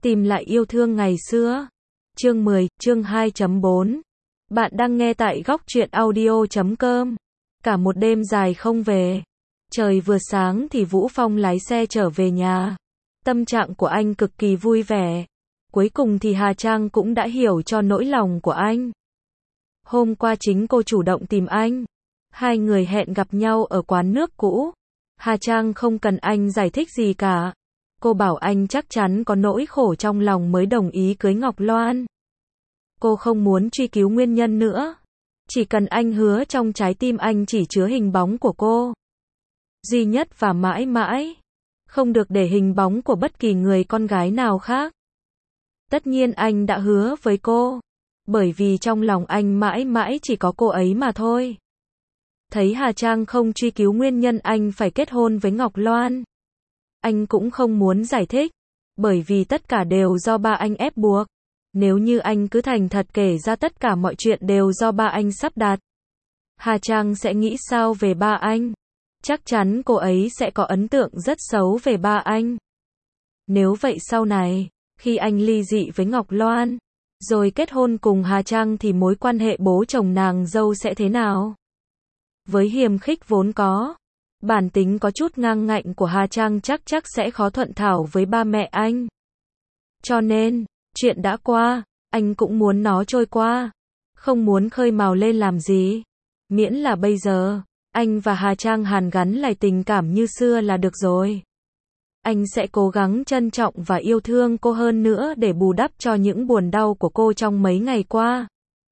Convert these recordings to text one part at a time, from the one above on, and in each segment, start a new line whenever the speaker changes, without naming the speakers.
Tìm lại yêu thương ngày xưa. Chương 10, chương 2.4. Bạn đang nghe tại góc truyện audio.com. Cả một đêm dài không về. Trời vừa sáng thì Vũ Phong lái xe trở về nhà. Tâm trạng của anh cực kỳ vui vẻ. Cuối cùng thì Hà Trang cũng đã hiểu cho nỗi lòng của anh. Hôm qua chính cô chủ động tìm anh. Hai người hẹn gặp nhau ở quán nước cũ. Hà Trang không cần anh giải thích gì cả. Cô bảo anh chắc chắn có nỗi khổ trong lòng mới đồng ý cưới Ngọc Loan. Cô không muốn truy cứu nguyên nhân nữa. Chỉ cần anh hứa trong trái tim anh chỉ chứa hình bóng của cô. Duy nhất và mãi mãi. Không được để hình bóng của bất kỳ người con gái nào khác. Tất nhiên anh đã hứa với cô. Bởi vì trong lòng anh mãi mãi chỉ có cô ấy mà thôi. Thấy Hà Trang không truy cứu nguyên nhân anh phải kết hôn với Ngọc Loan. Anh cũng không muốn giải thích. Bởi vì tất cả đều do ba anh ép buộc. Nếu như anh cứ thành thật kể ra tất cả mọi chuyện đều do ba anh sắp đặt. Hà Trang sẽ nghĩ sao về ba anh? Chắc chắn cô ấy sẽ có ấn tượng rất xấu về ba anh. Nếu vậy sau này, khi anh ly dị với Ngọc Loan, rồi kết hôn cùng Hà Trang thì mối quan hệ bố chồng nàng dâu sẽ thế nào? Với hiềm khích vốn có, bản tính có chút ngang ngạnh của Hà Trang chắc sẽ khó thuận thảo với ba mẹ anh. Cho nên, chuyện đã qua, anh cũng muốn nó trôi qua. Không muốn khơi mào lên làm gì. Miễn là bây giờ, anh và Hà Trang hàn gắn lại tình cảm như xưa là được rồi. Anh sẽ cố gắng trân trọng và yêu thương cô hơn nữa để bù đắp cho những buồn đau của cô trong mấy ngày qua.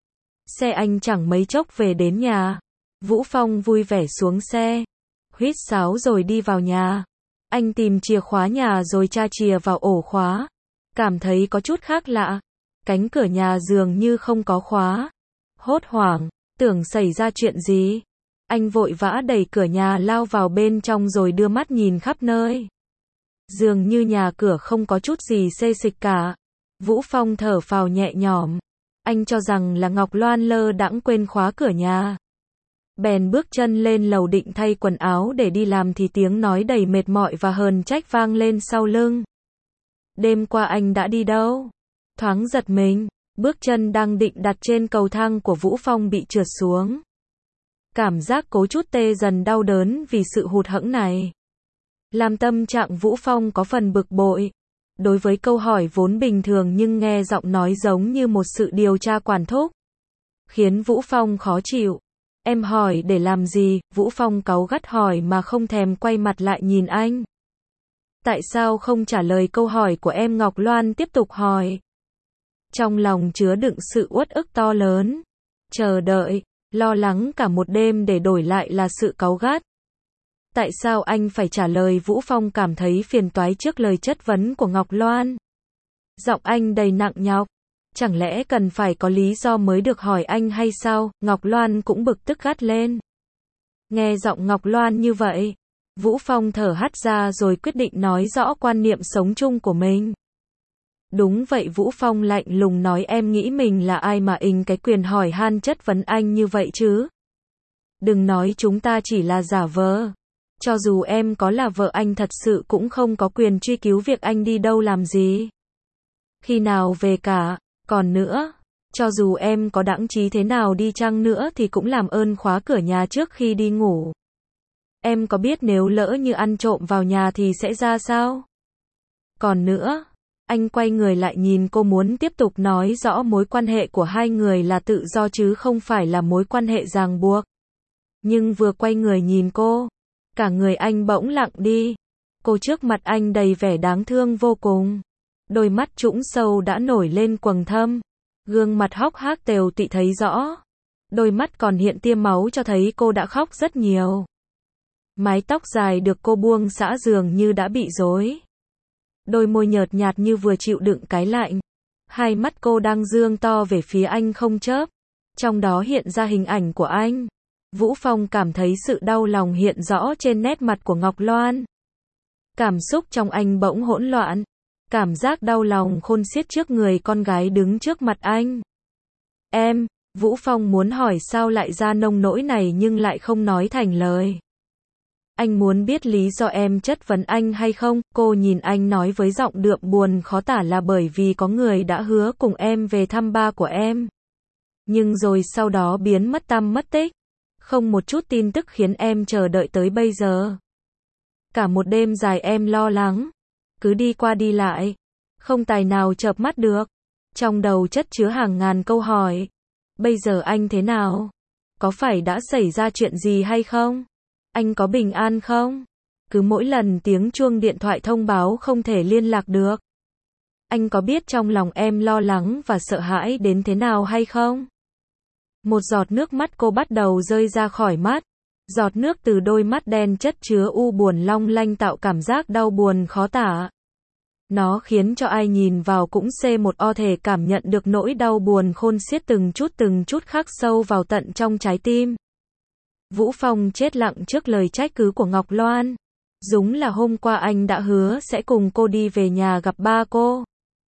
Xe anh chẳng mấy chốc về đến nhà. Vũ Phong vui vẻ xuống xe. Huýt sáo rồi đi vào nhà. Anh tìm chìa khóa nhà rồi tra chìa vào ổ khóa. Cảm thấy có chút khác lạ. Cánh cửa nhà dường như không có khóa. Hốt hoảng, tưởng xảy ra chuyện gì. Anh vội vã đẩy cửa nhà lao vào bên trong rồi đưa mắt nhìn khắp nơi. Dường như nhà cửa không có chút gì xê xịch cả. Vũ Phong thở phào nhẹ nhõm. Anh cho rằng là Ngọc Loan lơ đãng quên khóa cửa nhà. Bèn bước chân lên lầu định thay quần áo để đi làm thì tiếng nói đầy mệt mỏi và hờn trách vang lên sau lưng. Đêm qua anh đã đi đâu? Thoáng giật mình, bước chân đang định đặt trên cầu thang của Vũ Phong bị trượt xuống. Cảm giác cố chút tê dần đau đớn vì sự hụt hẫng này. Làm tâm trạng Vũ Phong có phần bực bội. Đối với câu hỏi vốn bình thường nhưng nghe giọng nói giống như một sự điều tra quản thúc. Khiến Vũ Phong khó chịu. Em hỏi để làm gì? Vũ Phong cáu gắt hỏi mà không thèm quay mặt lại nhìn anh. Tại sao không trả lời câu hỏi của em? Ngọc Loan tiếp tục hỏi. Trong lòng chứa đựng sự uất ức to lớn. Chờ đợi, lo lắng cả một đêm để đổi lại là sự cáu gắt. Tại sao anh phải trả lời? Vũ Phong cảm thấy phiền toái trước lời chất vấn của Ngọc Loan. Giọng anh đầy nặng nhọc. Chẳng lẽ cần phải có lý do mới được hỏi anh hay sao? Ngọc Loan cũng bực tức gắt lên. Nghe giọng Ngọc Loan như vậy, Vũ Phong thở hắt ra rồi quyết định nói rõ quan niệm sống chung của mình. Đúng vậy, Vũ Phong lạnh lùng nói, em nghĩ mình là ai mà ình cái quyền hỏi han chất vấn anh như vậy chứ? Đừng nói chúng ta chỉ là giả vờ. Cho dù em có là vợ anh thật sự cũng không có quyền truy cứu việc anh đi đâu làm gì. Khi nào về cả. Còn nữa, cho dù em có đãng trí thế nào đi chăng nữa thì cũng làm ơn khóa cửa nhà trước khi đi ngủ. Em có biết nếu lỡ như ăn trộm vào nhà thì sẽ ra sao? Còn nữa, anh quay người lại nhìn cô muốn tiếp tục nói rõ mối quan hệ của hai người là tự do chứ không phải là mối quan hệ ràng buộc. Nhưng vừa quay người nhìn cô, cả người anh bỗng lặng đi. Cô trước mặt anh đầy vẻ đáng thương vô cùng. Đôi mắt trũng sâu đã nổi lên quầng thâm. Gương mặt hốc hác tều tị thấy rõ. Đôi mắt còn hiện tia máu cho thấy cô đã khóc rất nhiều. Mái tóc dài được cô buông xõa dường như đã bị rối. Đôi môi nhợt nhạt như vừa chịu đựng cái lạnh. Hai mắt cô đang dương to về phía anh không chớp. Trong đó hiện ra hình ảnh của anh. Vũ Phong cảm thấy sự đau lòng hiện rõ trên nét mặt của Ngọc Loan. Cảm xúc trong anh bỗng hỗn loạn. Cảm giác đau lòng khôn xiết trước người con gái đứng trước mặt anh. Em, Vũ Phong muốn hỏi sao lại ra nông nỗi này nhưng lại không nói thành lời. Anh muốn biết lý do em chất vấn anh hay không? Cô nhìn anh nói với giọng đượm buồn khó tả là bởi vì có người đã hứa cùng em về thăm ba của em. Nhưng rồi sau đó biến mất tăm mất tích. Không một chút tin tức khiến em chờ đợi tới bây giờ. Cả một đêm dài em lo lắng. Cứ đi qua đi lại. Không tài nào chợp mắt được. Trong đầu chất chứa hàng ngàn câu hỏi. Bây giờ anh thế nào? Có phải đã xảy ra chuyện gì hay không? Anh có bình an không? Cứ mỗi lần tiếng chuông điện thoại thông báo không thể liên lạc được. Anh có biết trong lòng em lo lắng và sợ hãi đến thế nào hay không? Một giọt nước mắt cô bắt đầu rơi ra khỏi mắt. Giọt nước từ đôi mắt đen chất chứa u buồn long lanh tạo cảm giác đau buồn khó tả. Nó khiến cho ai nhìn vào cũng C1O thể cảm nhận được nỗi đau buồn khôn xiết từng chút khắc sâu vào tận trong trái tim. Vũ Phong chết lặng trước lời trách cứ của Ngọc Loan. Đúng là hôm qua anh đã hứa sẽ cùng cô đi về nhà gặp ba cô.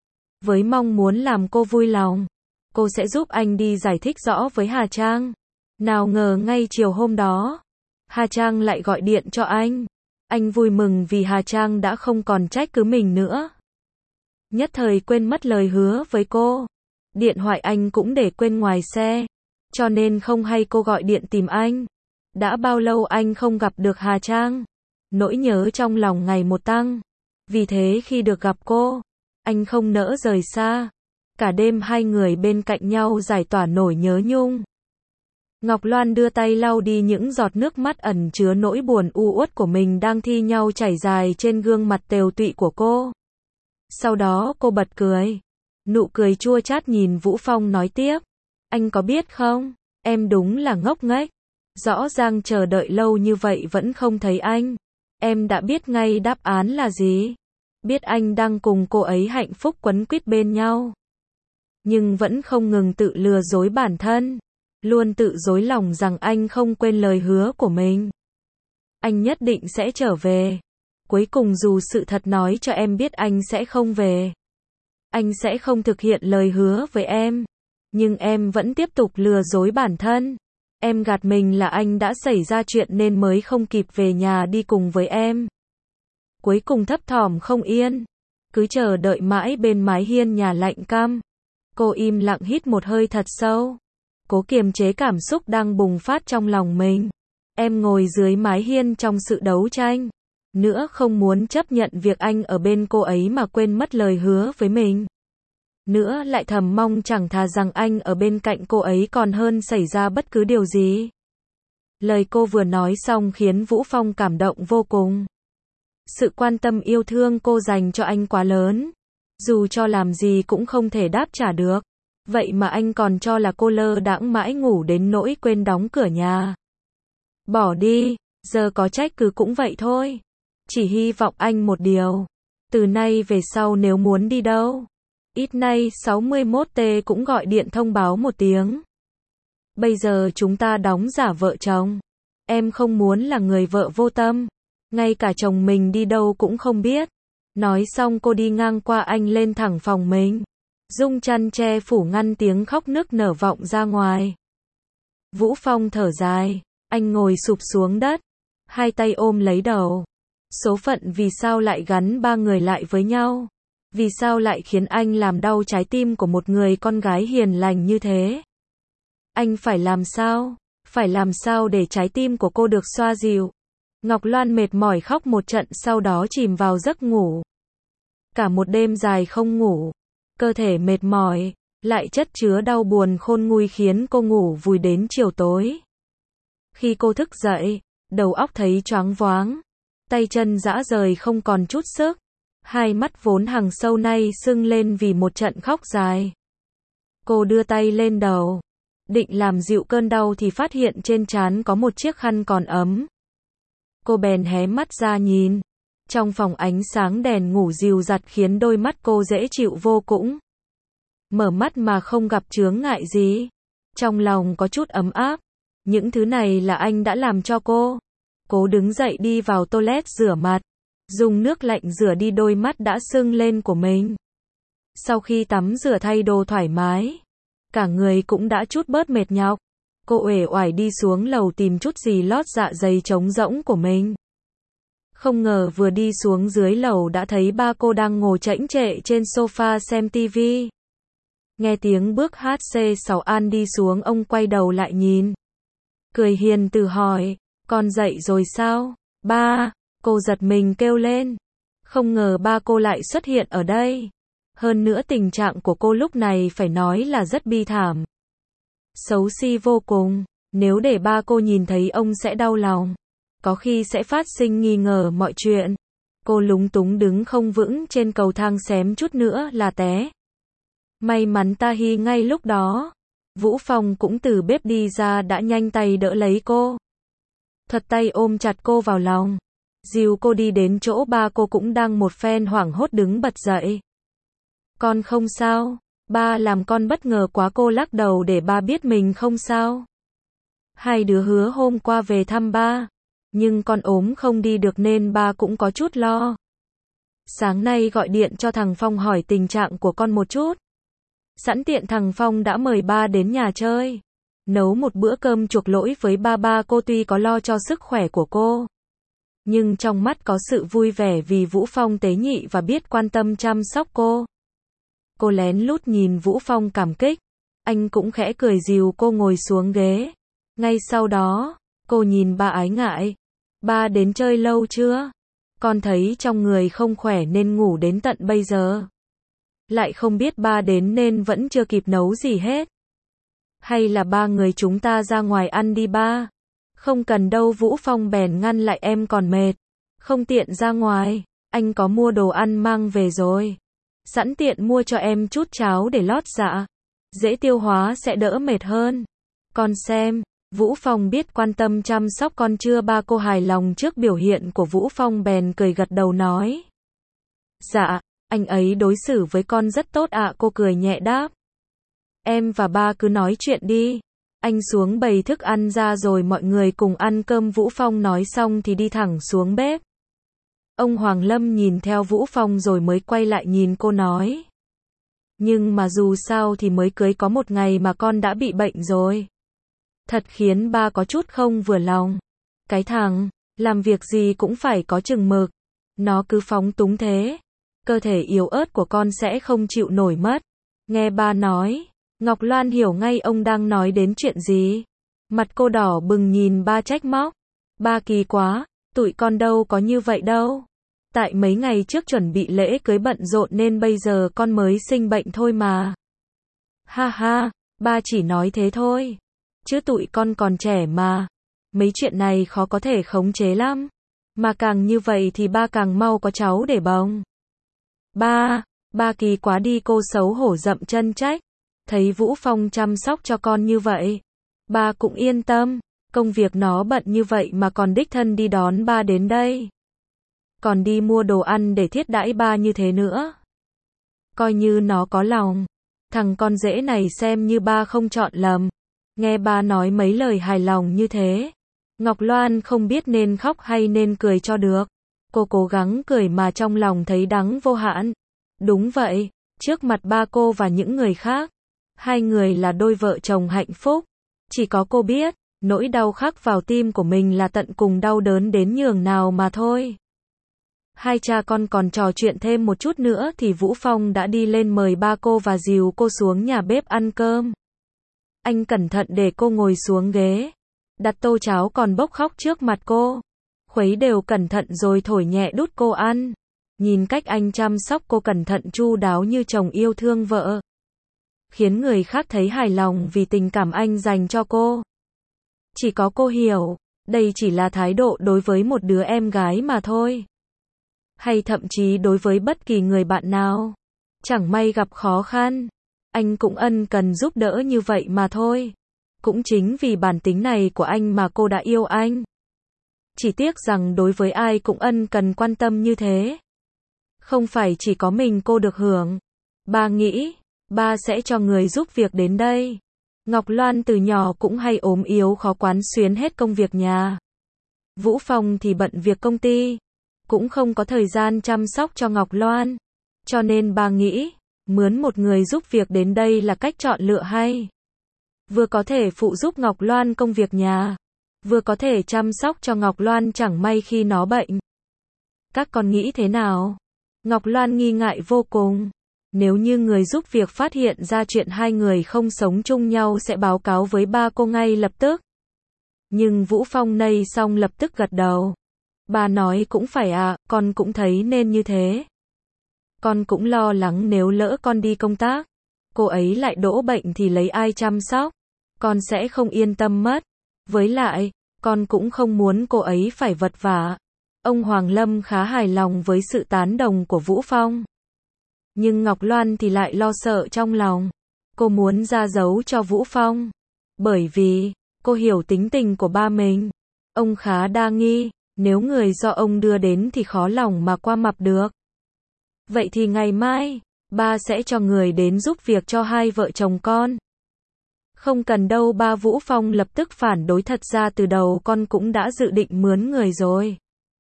Với mong muốn làm cô vui lòng, cô sẽ giúp anh đi giải thích rõ với Hà Trang. Nào ngờ ngay chiều hôm đó, Hà Trang lại gọi điện cho anh. Anh vui mừng vì Hà Trang đã không còn trách cứ mình nữa. Nhất thời quên mất lời hứa với cô. Điện thoại anh cũng để quên ngoài xe, cho nên không hay cô gọi điện tìm anh. Đã bao lâu anh không gặp được Hà Trang. Nỗi nhớ trong lòng ngày một tăng. Vì thế khi được gặp cô, anh không nỡ rời xa. Cả đêm hai người bên cạnh nhau giải tỏa nỗi nhớ nhung. Ngọc Loan đưa tay lau đi những giọt nước mắt ẩn chứa nỗi buồn u uất của mình đang thi nhau chảy dài trên gương mặt tiều tụy của cô. Sau đó cô bật cười. Nụ cười chua chát nhìn Vũ Phong nói tiếp. Anh có biết không, em đúng là ngốc nghếch. Rõ ràng chờ đợi lâu như vậy vẫn không thấy anh. Em đã biết ngay đáp án là gì. Biết anh đang cùng cô ấy hạnh phúc quấn quýt bên nhau. Nhưng vẫn không ngừng tự lừa dối bản thân. Luôn tự dối lòng rằng anh không quên lời hứa của mình. Anh nhất định sẽ trở về. Cuối cùng dù sự thật nói cho em biết anh sẽ không về. Anh sẽ không thực hiện lời hứa với em. Nhưng em vẫn tiếp tục lừa dối bản thân. Em gạt mình là anh đã xảy ra chuyện nên mới không kịp về nhà đi cùng với em. Cuối cùng thấp thỏm không yên. Cứ chờ đợi mãi bên mái hiên nhà lạnh căm. Cô im lặng hít một hơi thật sâu. Cố kiềm chế cảm xúc đang bùng phát trong lòng mình. Em ngồi dưới mái hiên trong sự đấu tranh. Nữa không muốn chấp nhận việc anh ở bên cô ấy mà quên mất lời hứa với mình. Nữa lại thầm mong chẳng thà rằng anh ở bên cạnh cô ấy còn hơn xảy ra bất cứ điều gì. Lời cô vừa nói xong khiến Vũ Phong cảm động vô cùng. Sự quan tâm yêu thương cô dành cho anh quá lớn. Dù cho làm gì cũng không thể đáp trả được. Vậy mà anh còn cho là cô lơ đãng mãi ngủ đến nỗi quên đóng cửa nhà. Bỏ đi, giờ có trách cứ cũng vậy thôi. Chỉ hy vọng anh một điều. Từ nay về sau nếu muốn đi đâu, ít nay 61T cũng gọi điện thông báo một tiếng. Bây giờ chúng ta đóng giả vợ chồng. Em không muốn là người vợ vô tâm. Ngay cả chồng mình đi đâu cũng không biết. Nói xong cô đi ngang qua anh lên thẳng phòng mình. Dung chăn che phủ ngăn tiếng khóc nức nở vọng ra ngoài. Vũ Phong thở dài. Anh ngồi sụp xuống đất. Hai tay ôm lấy đầu. Số phận vì sao lại gắn ba người lại với nhau? Vì sao lại khiến anh làm đau trái tim của một người con gái hiền lành như thế? Anh phải làm sao? Phải làm sao để trái tim của cô được xoa dịu? Ngọc Loan mệt mỏi khóc một trận sau đó chìm vào giấc ngủ. Cả một đêm dài không ngủ. Cơ thể mệt mỏi, lại chất chứa đau buồn khôn nguôi khiến cô ngủ vùi đến chiều tối. Khi cô thức dậy, đầu óc thấy choáng váng. Tay chân rã rời không còn chút sức. Hai mắt vốn hằng sâu nay sưng lên vì một trận khóc dài. Cô đưa tay lên đầu. Định làm dịu cơn đau thì phát hiện trên trán có một chiếc khăn còn ấm. Cô bèn hé mắt ra nhìn. Trong phòng ánh sáng đèn ngủ dịu dặt khiến đôi mắt cô dễ chịu vô cùng. Mở mắt mà không gặp chướng ngại gì. Trong lòng có chút ấm áp. Những thứ này là anh đã làm cho cô. Cô đứng dậy đi vào toilet rửa mặt. Dùng nước lạnh rửa đi đôi mắt đã sưng lên của mình. Sau khi tắm rửa thay đồ thoải mái, cả người cũng đã chút bớt mệt nhọc. Cô uể oải đi xuống lầu tìm chút gì lót dạ dày trống rỗng của mình. Không ngờ vừa đi xuống dưới lầu đã thấy ba cô đang ngồi chễnh chệ trên sofa xem tivi. Nghe tiếng bước HC6 An đi xuống, ông quay đầu lại nhìn. Cười hiền từ hỏi, con dậy rồi sao? Ba, cô giật mình kêu lên. Không ngờ ba cô lại xuất hiện ở đây. Hơn nữa tình trạng của cô lúc này phải nói là rất bi thảm. Xấu xí vô cùng, nếu để ba cô nhìn thấy ông sẽ đau lòng. Có khi sẽ phát sinh nghi ngờ mọi chuyện. Cô lúng túng đứng không vững trên cầu thang, xém chút nữa là té. May mắn Tahi ngay lúc đó. Vũ Phong cũng từ bếp đi ra đã nhanh tay đỡ lấy cô. Thuật tay ôm chặt cô vào lòng. Dìu cô đi đến chỗ ba cô cũng đang một phen hoảng hốt đứng bật dậy. Con không sao. Ba làm con bất ngờ quá, cô lắc đầu để ba biết mình không sao. Hai đứa hứa hôm qua về thăm ba. Nhưng con ốm không đi được nên ba cũng có chút lo. Sáng nay gọi điện cho thằng Phong hỏi tình trạng của con một chút. Sẵn tiện thằng Phong đã mời ba đến nhà chơi. Nấu một bữa cơm chuộc lỗi với ba cô tuy có lo cho sức khỏe của cô. Nhưng trong mắt có sự vui vẻ vì Vũ Phong tế nhị và biết quan tâm chăm sóc cô. Cô lén lút nhìn Vũ Phong cảm kích. Anh cũng khẽ cười dìu cô ngồi xuống ghế. Ngay sau đó, cô nhìn ba ái ngại. Ba đến chơi lâu chưa? Con thấy trong người không khỏe nên ngủ đến tận bây giờ. Lại không biết ba đến nên vẫn chưa kịp nấu gì hết. Hay là ba người chúng ta ra ngoài ăn đi ba? Không cần đâu, Vũ Phong bèn ngăn lại, em còn mệt. Không tiện ra ngoài, anh có mua đồ ăn mang về rồi. Sẵn tiện mua cho em chút cháo để lót dạ. Dễ tiêu hóa sẽ đỡ mệt hơn. Con xem, Vũ Phong biết quan tâm chăm sóc con chưa? Ba cô hài lòng trước biểu hiện của Vũ Phong bèn cười gật đầu nói. Dạ, anh ấy đối xử với con rất tốt ạ, cô cười nhẹ đáp. Em và ba cứ nói chuyện đi. Anh xuống bày thức ăn ra rồi mọi người cùng ăn cơm. Vũ Phong nói xong thì đi thẳng xuống bếp. Ông Hoàng Lâm nhìn theo Vũ Phong rồi mới quay lại nhìn cô nói. Nhưng mà dù sao thì mới cưới có một ngày mà con đã bị bệnh rồi. Thật khiến ba có chút không vừa lòng. Cái thằng, làm việc gì cũng phải có chừng mực. Nó cứ phóng túng thế. Cơ thể yếu ớt của con sẽ không chịu nổi mất. Nghe ba nói, Ngọc Loan hiểu ngay ông đang nói đến chuyện gì. Mặt cô đỏ bừng nhìn ba trách móc. Ba kỳ quá, tụi con đâu có như vậy đâu. Tại mấy ngày trước chuẩn bị lễ cưới bận rộn nên bây giờ con mới sinh bệnh thôi mà. Ha ha, ba chỉ nói thế thôi. Chứ tụi con còn trẻ mà. Mấy chuyện này khó có thể khống chế lắm. Mà càng như vậy thì ba càng mau có cháu để bồng. Ba kỳ quá đi, cô xấu hổ dậm chân trách. Thấy Vũ Phong chăm sóc cho con như vậy. Ba cũng yên tâm. Công việc nó bận như vậy mà còn đích thân đi đón ba đến đây. Còn đi mua đồ ăn để thiết đãi ba như thế nữa. Coi như nó có lòng. Thằng con rể này xem như ba không chọn lầm. Nghe ba nói mấy lời hài lòng như thế. Ngọc Loan không biết nên khóc hay nên cười cho được. Cô cố gắng cười mà trong lòng thấy đắng vô hạn. Đúng vậy, trước mặt ba cô và những người khác. Hai người là đôi vợ chồng hạnh phúc. Chỉ có cô biết, nỗi đau khắc vào tim của mình là tận cùng đau đớn đến nhường nào mà thôi. Hai cha con còn trò chuyện thêm một chút nữa thì Vũ Phong đã đi lên mời ba cô và dìu cô xuống nhà bếp ăn cơm. Anh cẩn thận để cô ngồi xuống ghế. Đặt tô cháo còn bốc khóc trước mặt cô. Khuấy đều cẩn thận rồi thổi nhẹ đút cô ăn. Nhìn cách anh chăm sóc cô cẩn thận chu đáo như chồng yêu thương vợ. Khiến người khác thấy hài lòng vì tình cảm anh dành cho cô. Chỉ có cô hiểu, đây chỉ là thái độ đối với một đứa em gái mà thôi. Hay thậm chí đối với bất kỳ người bạn nào. Chẳng may gặp khó khăn, anh cũng ân cần giúp đỡ như vậy mà thôi. Cũng chính vì bản tính này của anh mà cô đã yêu anh. Chỉ tiếc rằng đối với ai cũng ân cần quan tâm như thế. Không phải chỉ có mình cô được hưởng. Ba nghĩ, ba sẽ cho người giúp việc đến đây. Ngọc Loan từ nhỏ cũng hay ốm yếu khó quán xuyến hết công việc nhà. Vũ Phong thì bận việc công ty. Cũng không có thời gian chăm sóc cho Ngọc Loan. Cho nên ba nghĩ, mướn một người giúp việc đến đây là cách chọn lựa hay. Vừa có thể phụ giúp Ngọc Loan công việc nhà. Vừa có thể chăm sóc cho Ngọc Loan chẳng may khi nó bệnh. Các con nghĩ thế nào? Ngọc Loan nghi ngại vô cùng. Nếu như người giúp việc phát hiện ra chuyện hai người không sống chung nhau sẽ báo cáo với ba cô ngay lập tức. Nhưng Vũ Phong nây xong lập tức gật đầu. Ba nói cũng phải à, con cũng thấy nên như thế. Con cũng lo lắng nếu lỡ con đi công tác, cô ấy lại đỗ bệnh thì lấy ai chăm sóc. Con sẽ không yên tâm mất. Với lại, con cũng không muốn cô ấy phải vật vã. Ông Hoàng Lâm khá hài lòng với sự tán đồng của Vũ Phong. Nhưng Ngọc Loan thì lại lo sợ trong lòng. Cô muốn ra dấu cho Vũ Phong. Bởi vì, cô hiểu tính tình của ba mình. Ông khá đa nghi, nếu người do ông đưa đến thì khó lòng mà qua mặt được. Vậy thì ngày mai, ba sẽ cho người đến giúp việc cho hai vợ chồng con. Không cần đâu ba. Vũ Phong lập tức phản đối, thật ra từ đầu con cũng đã dự định mướn người rồi.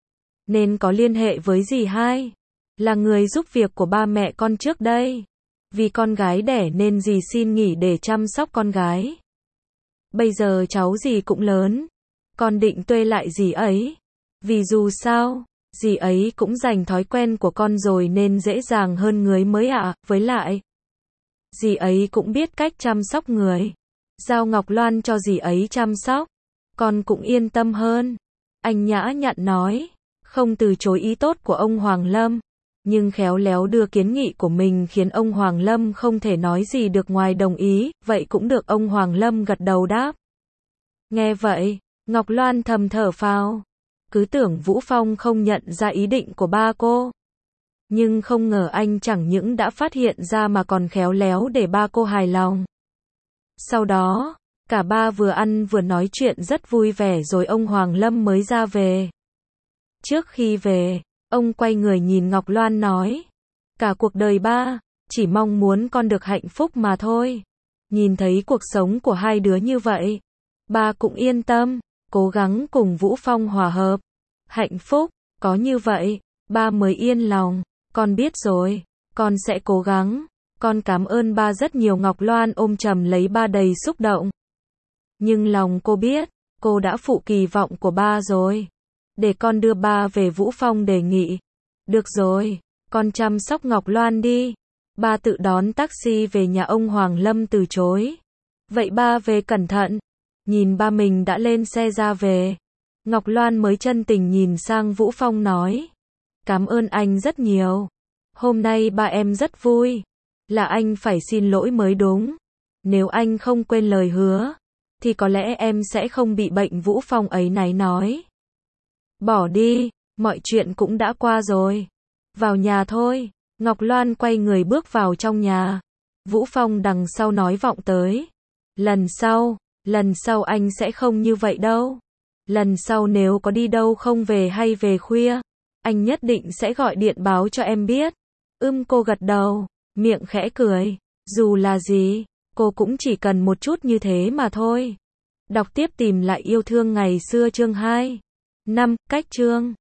Nên có liên hệ với dì hai, là người giúp việc của ba mẹ con trước đây. Vì con gái đẻ nên dì xin nghỉ để chăm sóc con gái. Bây giờ cháu dì cũng lớn, con định thuê lại dì ấy. Vì dù sao, dì ấy cũng giành thói quen của con rồi nên dễ dàng hơn người mới ạ. Với lại, dì ấy cũng biết cách chăm sóc người. Giao Ngọc Loan cho dì ấy chăm sóc, con cũng yên tâm hơn. Anh nhã nhặn nói, không từ chối ý tốt của ông Hoàng Lâm, nhưng khéo léo đưa kiến nghị của mình khiến ông Hoàng Lâm không thể nói gì được ngoài đồng ý. Vậy cũng được, ông Hoàng Lâm gật đầu đáp. Nghe vậy, Ngọc Loan thầm thở phào. Cứ tưởng Vũ Phong không nhận ra ý định của ba cô. Nhưng không ngờ anh chẳng những đã phát hiện ra mà còn khéo léo để ba cô hài lòng. Sau đó, cả ba vừa ăn vừa nói chuyện rất vui vẻ rồi ông Hoàng Lâm mới ra về. Trước khi về, ông quay người nhìn Ngọc Loan nói, cả cuộc đời ba, chỉ mong muốn con được hạnh phúc mà thôi. Nhìn thấy cuộc sống của hai đứa như vậy, ba cũng yên tâm, cố gắng cùng Vũ Phong hòa hợp. Hạnh phúc, có như vậy, ba mới yên lòng. Con biết rồi, con sẽ cố gắng. Con cảm ơn ba rất nhiều. Ngọc Loan ôm chầm lấy ba đầy xúc động. Nhưng lòng cô biết, cô đã phụ kỳ vọng của ba rồi. Để con đưa ba về. Vũ Phong đề nghị. Được rồi, con chăm sóc Ngọc Loan đi. Ba tự đón taxi về nhà. Ông Hoàng Lâm từ chối. Vậy ba về cẩn thận. Nhìn ba mình đã lên xe ra về, Ngọc Loan mới chân tình nhìn sang Vũ Phong nói, cảm ơn anh rất nhiều. Hôm nay ba em rất vui. Là anh phải xin lỗi mới đúng. Nếu anh không quên lời hứa, thì có lẽ em sẽ không bị bệnh. Vũ Phong áy náy nói. Bỏ đi, mọi chuyện cũng đã qua rồi. Vào nhà thôi. Ngọc Loan quay người bước vào trong nhà. Vũ Phong đằng sau nói vọng tới. Lần sau anh sẽ không như vậy đâu. Lần sau nếu có đi đâu không về hay về khuya, anh nhất định sẽ gọi điện báo cho em biết. Cô gật đầu, miệng khẽ cười. Dù là gì, cô cũng chỉ cần một chút như thế mà thôi. Đọc tiếp tìm lại yêu thương ngày xưa chương 2. 5. Cách chương